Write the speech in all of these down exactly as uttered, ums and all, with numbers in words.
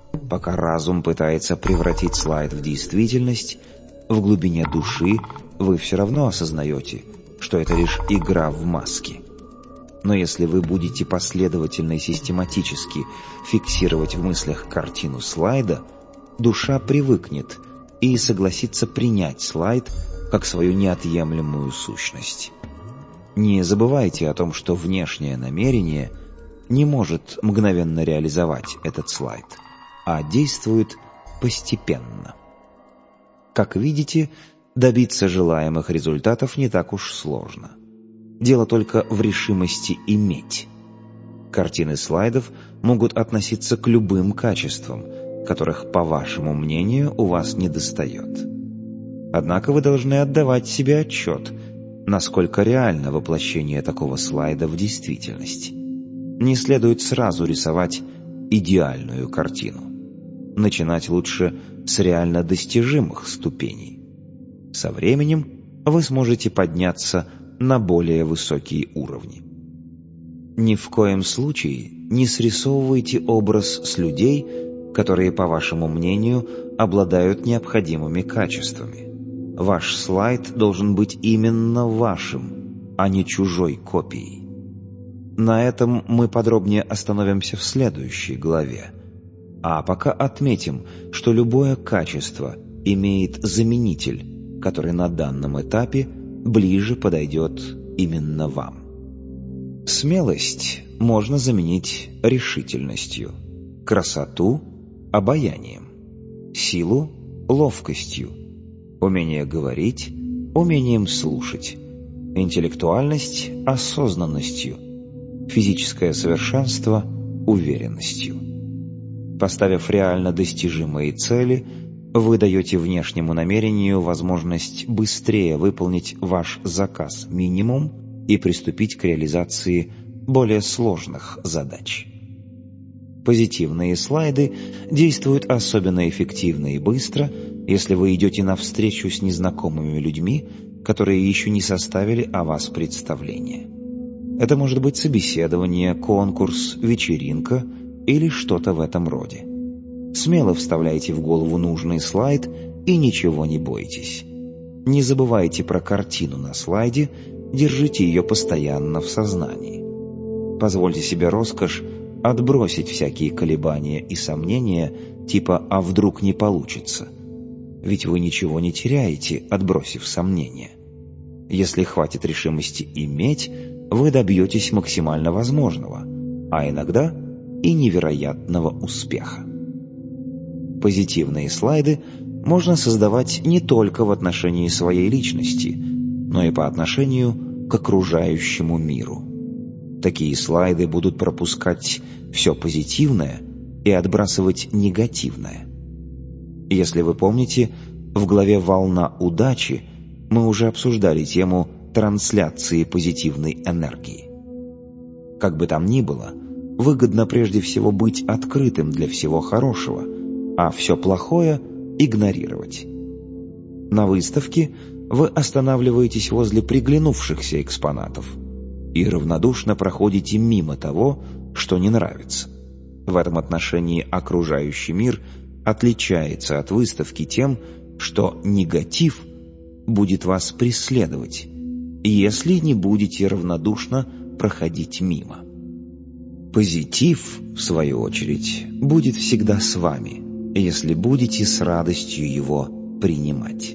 Пока разум пытается превратить слайд в действительность, в глубине души вы все равно осознаете, что это лишь игра в маски. Но если вы будете последовательно и систематически фиксировать в мыслях картину слайда, душа привыкнет и согласится принять слайд как свою неотъемлемую сущность. Не забывайте о том, что внешнее намерение не может мгновенно реализовать этот слайд, а действует постепенно. Как видите, добиться желаемых результатов не так уж сложно. Дело только в решимости иметь. Картины слайдов могут относиться к любым качествам, которых, по вашему мнению, у вас недостает. Однако вы должны отдавать себе отчет, насколько реально воплощение такого слайда в действительности. Не следует сразу рисовать идеальную картину. Начинать лучше с реально достижимых ступеней. Со временем вы сможете подняться на более высокие уровни. Ни в коем случае не срисовывайте образ с людей, которые, по вашему мнению, обладают необходимыми качествами. Ваш слайд должен быть именно вашим, а не чужой копией. На этом мы подробнее остановимся в следующей главе. А пока отметим, что любое качество имеет заменитель, который на данном этапе ближе подойдет именно вам. Смелость можно заменить решительностью, красоту – обаянием, силу – ловкостью, умение говорить – умением слушать, интеллектуальность – осознанностью, физическое совершенство – уверенностью. Поставив реально достижимые цели, вы даете внешнему намерению возможность быстрее выполнить ваш заказ минимум и приступить к реализации более сложных задач. Позитивные слайды действуют особенно эффективно и быстро, если вы идете навстречу с незнакомыми людьми, которые еще не составили о вас представление. Это может быть собеседование, конкурс, вечеринка или что-то в этом роде. Смело вставляйте в голову нужный слайд и ничего не бойтесь. Не забывайте про картину на слайде, держите ее постоянно в сознании. Позвольте себе роскошь отбросить всякие колебания и сомнения, типа «а вдруг не получится?». Ведь вы ничего не теряете, отбросив сомнения. Если хватит решимости иметь, вы добьетесь максимально возможного, а иногда и невероятного успеха. Позитивные слайды можно создавать не только в отношении своей личности, но и по отношению к окружающему миру. Такие слайды будут пропускать все позитивное и отбрасывать негативное. Если вы помните, в главе «Волна удачи» мы уже обсуждали тему трансляции позитивной энергии. Как бы там ни было, выгодно прежде всего быть открытым для всего хорошего, а все плохое игнорировать. На выставке вы останавливаетесь возле приглянувшихся экспонатов и равнодушно проходите мимо того, что не нравится. В этом отношении окружающий мир отличается от выставки тем, что негатив будет вас преследовать, если не будете равнодушно проходить мимо. Позитив, в свою очередь, будет всегда с вами, если будете с радостью его принимать.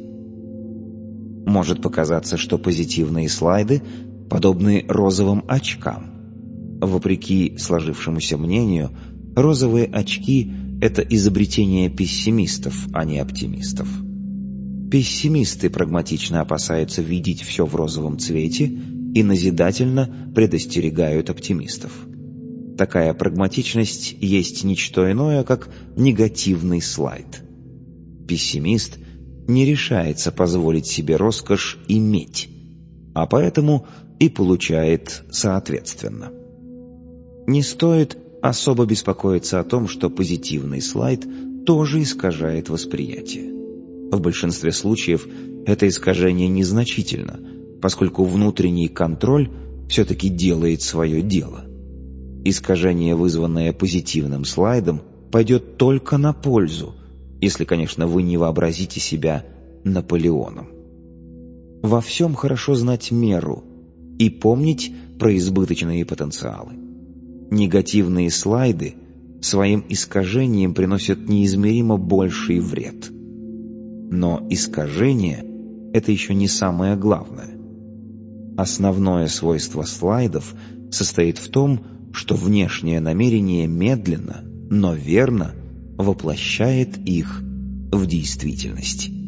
Может показаться, что позитивные слайды подобны розовым очкам. Вопреки сложившемуся мнению, розовые очки – это изобретение пессимистов, а не оптимистов. Пессимисты прагматично опасаются видеть все в розовом цвете и назидательно предостерегают оптимистов. Такая прагматичность есть не что иное, как негативный слайд. Пессимист не решается позволить себе роскошь иметь, а поэтому и получает соответственно. Не стоит особо беспокоиться о том, что позитивный слайд тоже искажает восприятие. В большинстве случаев это искажение незначительно, поскольку внутренний контроль все-таки делает свое дело. Искажение, вызванное позитивным слайдом, пойдет только на пользу, если, конечно, вы не вообразите себя Наполеоном. Во всем хорошо знать меру и помнить про избыточные потенциалы. Негативные слайды своим искажением приносят неизмеримо больший вред. Но искажение – это еще не самое главное. Основное свойство слайдов состоит в том, что внешнее намерение медленно, но верно воплощает их в действительность.